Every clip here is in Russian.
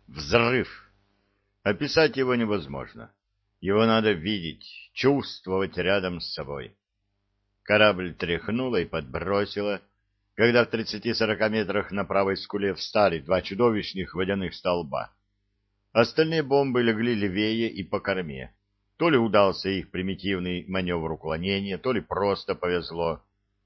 Взрыв. Описать его невозможно. Его надо видеть, чувствовать рядом с собой. Корабль тряхнуло и подбросило, когда в 30-40 метрах на правой скуле встали два чудовищных водяных столба. Остальные бомбы легли левее и по корме. То ли удался их примитивный маневр уклонения, то ли просто повезло.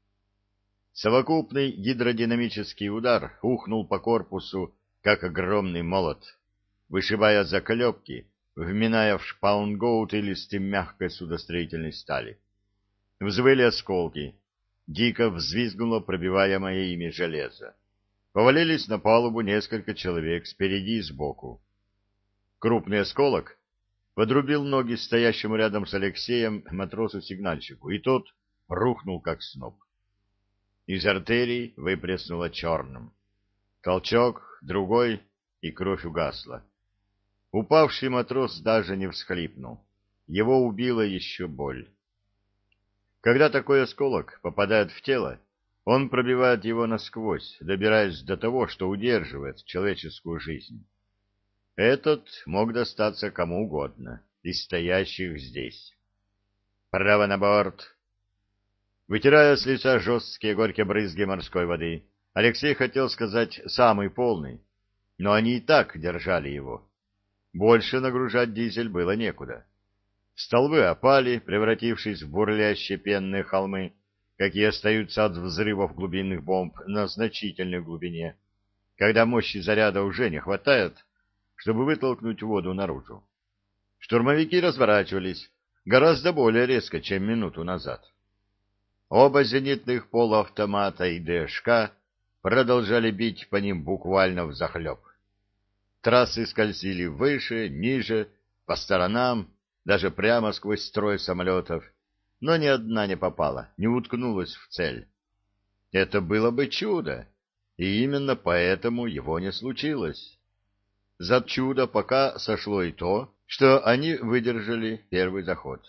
Совокупный гидродинамический удар ухнул по корпусу, как огромный молот, вышибая заклепки, вминая в шпаунгоуты листы мягкой судостроительной стали. Взвыли осколки. Дико взвизгнуло пробиваемое ими железо. Повалились на палубу несколько человек спереди и сбоку. Крупный осколок подрубил ноги стоящему рядом с Алексеем матросу-сигнальщику, и тот рухнул, как сноп. Из артерий выплеснуло черным. Толчок, другой, и кровь угасла. Упавший матрос даже не всхлипнул. Его убила еще боль. Когда такой осколок попадает в тело, он пробивает его насквозь, добираясь до того, что удерживает человеческую жизнь. Этот мог достаться кому угодно из стоящих здесь. «Право на борт!» Вытирая с лица жесткие горькие брызги морской воды, Алексей хотел сказать «самый полный», но они и так держали его. Больше нагружать дизель было некуда. Столбы опали, превратившись в бурлящие пенные холмы, какие остаются от взрывов глубинных бомб на значительной глубине, когда мощи заряда уже не хватает, чтобы вытолкнуть воду наружу. Штурмовики разворачивались гораздо более резко, чем минуту назад. Оба зенитных полуавтомата и ДШК продолжали бить по ним буквально взахлеб. Трассы скользили выше, ниже, по сторонам, даже прямо сквозь строй самолетов, но ни одна не попала, не уткнулась в цель. Это было бы чудо, и именно поэтому его не случилось. За чудо пока сошло и то, что они выдержали первый заход.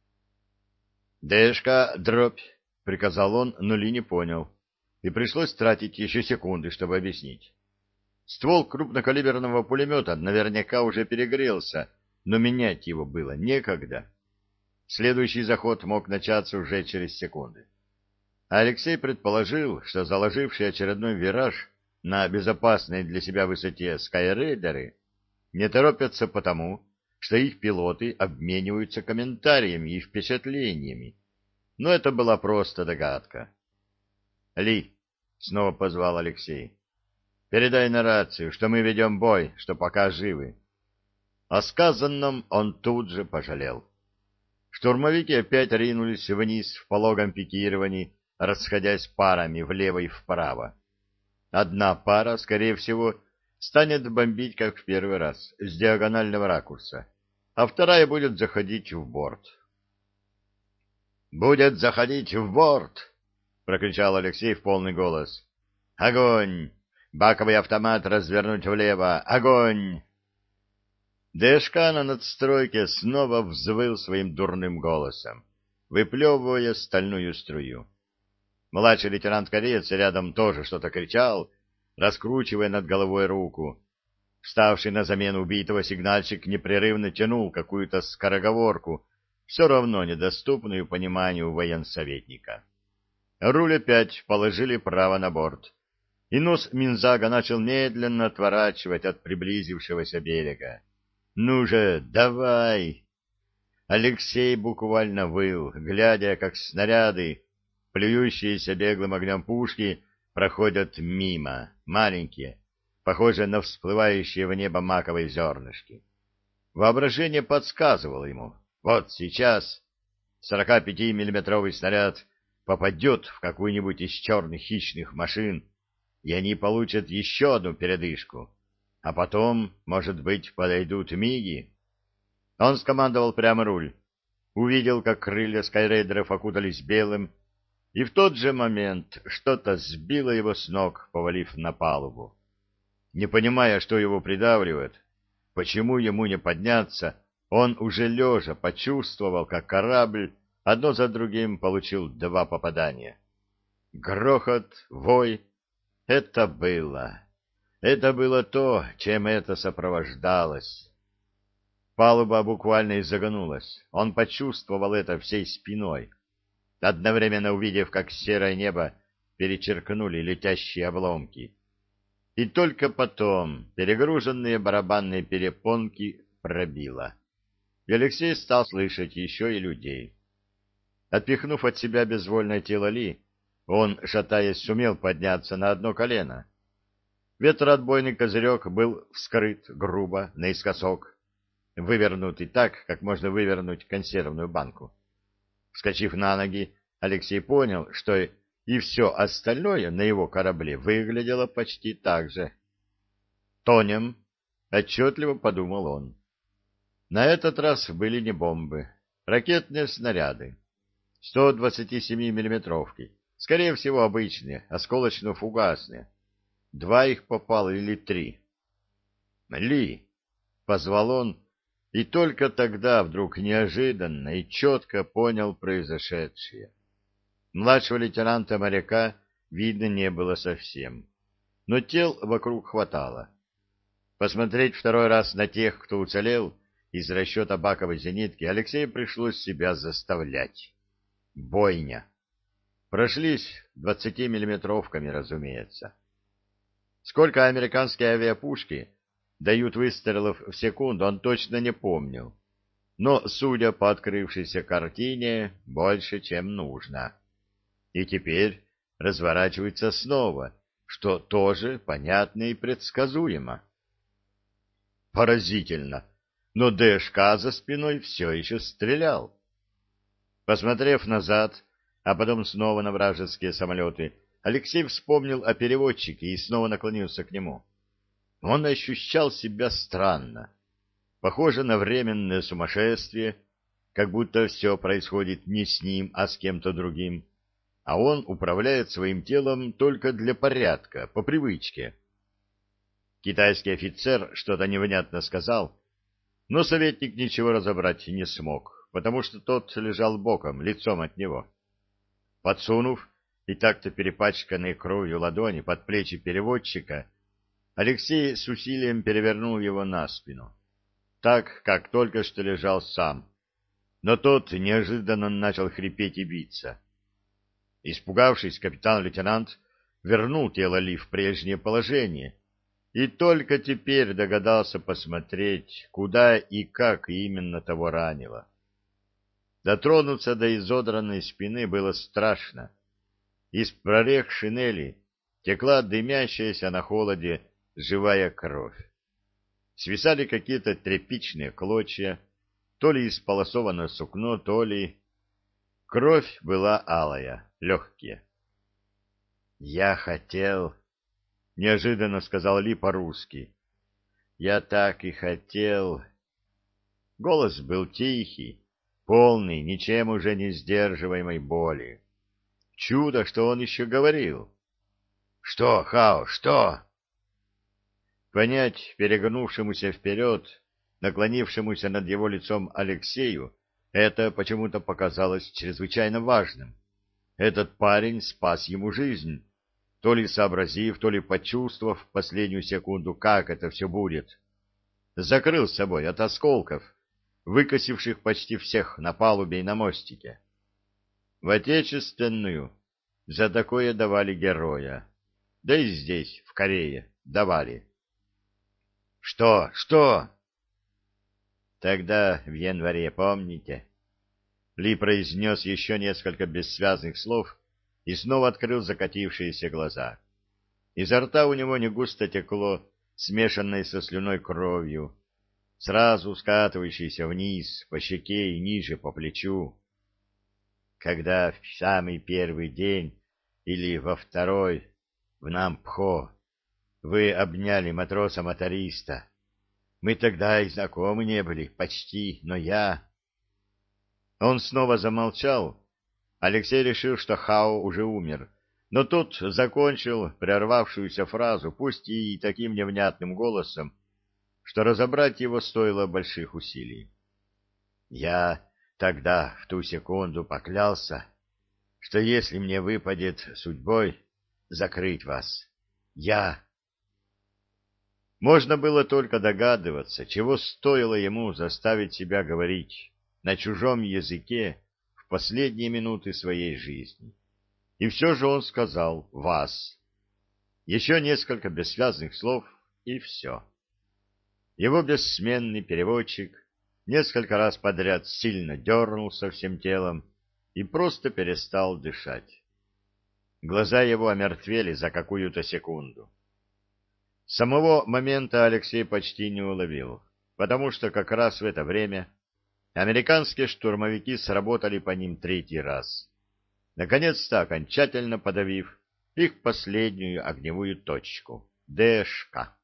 «ДШК, дробь!» — приказал он, но Ли не понял, и пришлось тратить еще секунды, чтобы объяснить. Ствол крупнокалиберного пулемета наверняка уже перегрелся, но менять его было некогда. Следующий заход мог начаться уже через секунды. Алексей предположил, что заложивший очередной вираж на безопасной для себя высоте скайрейдеры не торопятся потому, что их пилоты обмениваются комментариями и впечатлениями. Но это была просто догадка. «Ли», — снова позвал Алексей, — «передай на рацию, что мы ведем бой, что пока живы». О сказанном он тут же пожалел. Штурмовики опять ринулись вниз в пологом пикировании, расходясь парами влево и вправо. Одна пара, скорее всего, станет бомбить, как в первый раз, с диагонального ракурса, а вторая будет заходить в борт. «Будет заходить в борт!» — прокричал Алексей в полный голос. «Огонь! Баковый автомат развернуть влево! Огонь!» ДШК на надстройке снова взвыл своим дурным голосом, выплевывая стальную струю. Младший лейтенант-кореец рядом тоже что-то кричал, раскручивая над головой руку. Вставший на замену убитого сигнальщик непрерывно тянул какую-то скороговорку, все равно недоступную пониманию военсоветника. Руль опять положили право на борт, и нос Минзага начал медленно отворачивать от приблизившегося берега. «Ну же, давай!» Алексей буквально выл, глядя, как снаряды, плюющиеся беглым огнем пушки, проходят мимо, маленькие, похожие на всплывающие в небо маковые зернышки. Воображение подсказывало ему: вот сейчас 45-миллиметровый снаряд попадет в какую-нибудь из черных хищных машин, и они получат еще одну передышку, а потом, может быть, подойдут миги. Он скомандовал прямо руль, увидел, как крылья скайрейдеров окутались белым, и в тот же момент что-то сбило его с ног, повалив на палубу. Не понимая, что его придавливает, почему ему не подняться, он уже лежа почувствовал, как корабль одно за другим получил два попадания. Грохот, вой — это было. Это было то, чем это сопровождалось. Палуба буквально изогнулась. Он почувствовал это всей спиной, одновременно увидев, как серое небо перечеркнули летящие обломки. И только потом перегруженные барабанные перепонки пробило. И Алексей стал слышать еще и людей. Отпихнув от себя безвольное тело Ли, он, шатаясь, сумел подняться на одно колено. Ветроотбойный козырек был вскрыт грубо, наискосок, вывернутый так, как можно вывернуть консервную банку. Вскочив на ноги, Алексей понял, что и все остальное на его корабле выглядело почти так же. «Тонем», — отчетливо подумал он. На этот раз были не бомбы, ракетные снаряды, 127-миллиметровки, скорее всего обычные, осколочно-фугасные. 2 их попало или 3. «Ли!» — позвал он, и только тогда вдруг неожиданно и четко понял произошедшее. Младшего лейтенанта-моряка видно не было совсем, но тел вокруг хватало. Посмотреть второй раз на тех, кто уцелел, из расчета баковой зенитки Алексею пришлось себя заставлять. Бойня. Прошлись 20-миллиметровками, разумеется. Сколько американские авиапушки дают выстрелов в секунду, он точно не помнил. Но, судя по открывшейся картине, больше, чем нужно. И теперь разворачивается снова, что тоже понятно и предсказуемо. Поразительно, но ДШК за спиной все еще стрелял. Посмотрев назад, а потом снова на вражеские самолеты, Алексей вспомнил о переводчике и снова наклонился к нему. Он ощущал себя странно, похоже на временное сумасшествие, как будто все происходит не с ним, а с кем-то другим, а он управляет своим телом только для порядка, по привычке. Китайский офицер что-то невнятно сказал, но советник ничего разобрать не смог, потому что тот лежал боком, лицом от него. Подсунув и так-то перепачканные кровью ладони под плечи переводчика, Алексей с усилием перевернул его на спину, так, как только что лежал сам, но тот неожиданно начал хрипеть и биться. Испугавшись, капитан-лейтенант вернул тело Ли в прежнее положение и только теперь догадался посмотреть, куда и как именно того ранило. Дотронуться до изодранной спины было страшно. Из прорех шинели текла дымящаяся на холоде живая кровь. Свисали какие-то тряпичные клочья, то ли исполосованное сукно, то ли... Кровь была алая, легкие. «Я хотел...» — неожиданно сказал Ли по-русски. «Я так и хотел...» Голос был тихий, полный, ничем уже не сдерживаемой боли. Чудо, что он еще говорил. «Что, Хао, что?» Понять перегнувшемуся вперед, наклонившемуся над его лицом Алексею, это почему-то показалось чрезвычайно важным. Этот парень спас ему жизнь, то ли сообразив, то ли почувствовав в последнюю секунду, как это все будет. Закрыл с собой от осколков, выкосивших почти всех на палубе и на мостике. В отечественную за такое давали героя, да и здесь, в Корее, давали. «Что? Что?» «Тогда, в январе, помните?» Ли произнес еще несколько бессвязных слов и снова открыл закатившиеся глаза. Изо рта у него негусто текло, смешанное со слюной кровью, сразу скатывающейся вниз, по щеке и ниже по плечу. Когда в самый первый день или во второй в Нампхо вы обняли матроса-моториста, мы тогда и знакомы не были, почти, но я... Он снова замолчал. Алексей решил, что Хао уже умер, но тут закончил прервавшуюся фразу, пусть и таким невнятным голосом, что разобрать его стоило больших усилий. Я тогда, в ту секунду, поклялся, что если мне выпадет судьбой закрыть вас, я... Можно было только догадываться, чего стоило ему заставить себя говорить на чужом языке в последние минуты своей жизни. И все же он сказал «вас». Еще несколько бессвязных слов, и все. Его бессменный переводчик несколько раз подряд сильно дернулся всем телом и просто перестал дышать. Глаза его омертвели за какую-то секунду. Самого момента Алексей почти не уловил, потому что как раз в это время американские штурмовики сработали по ним третий раз, наконец-то окончательно подавив их последнюю огневую точку — ДШК.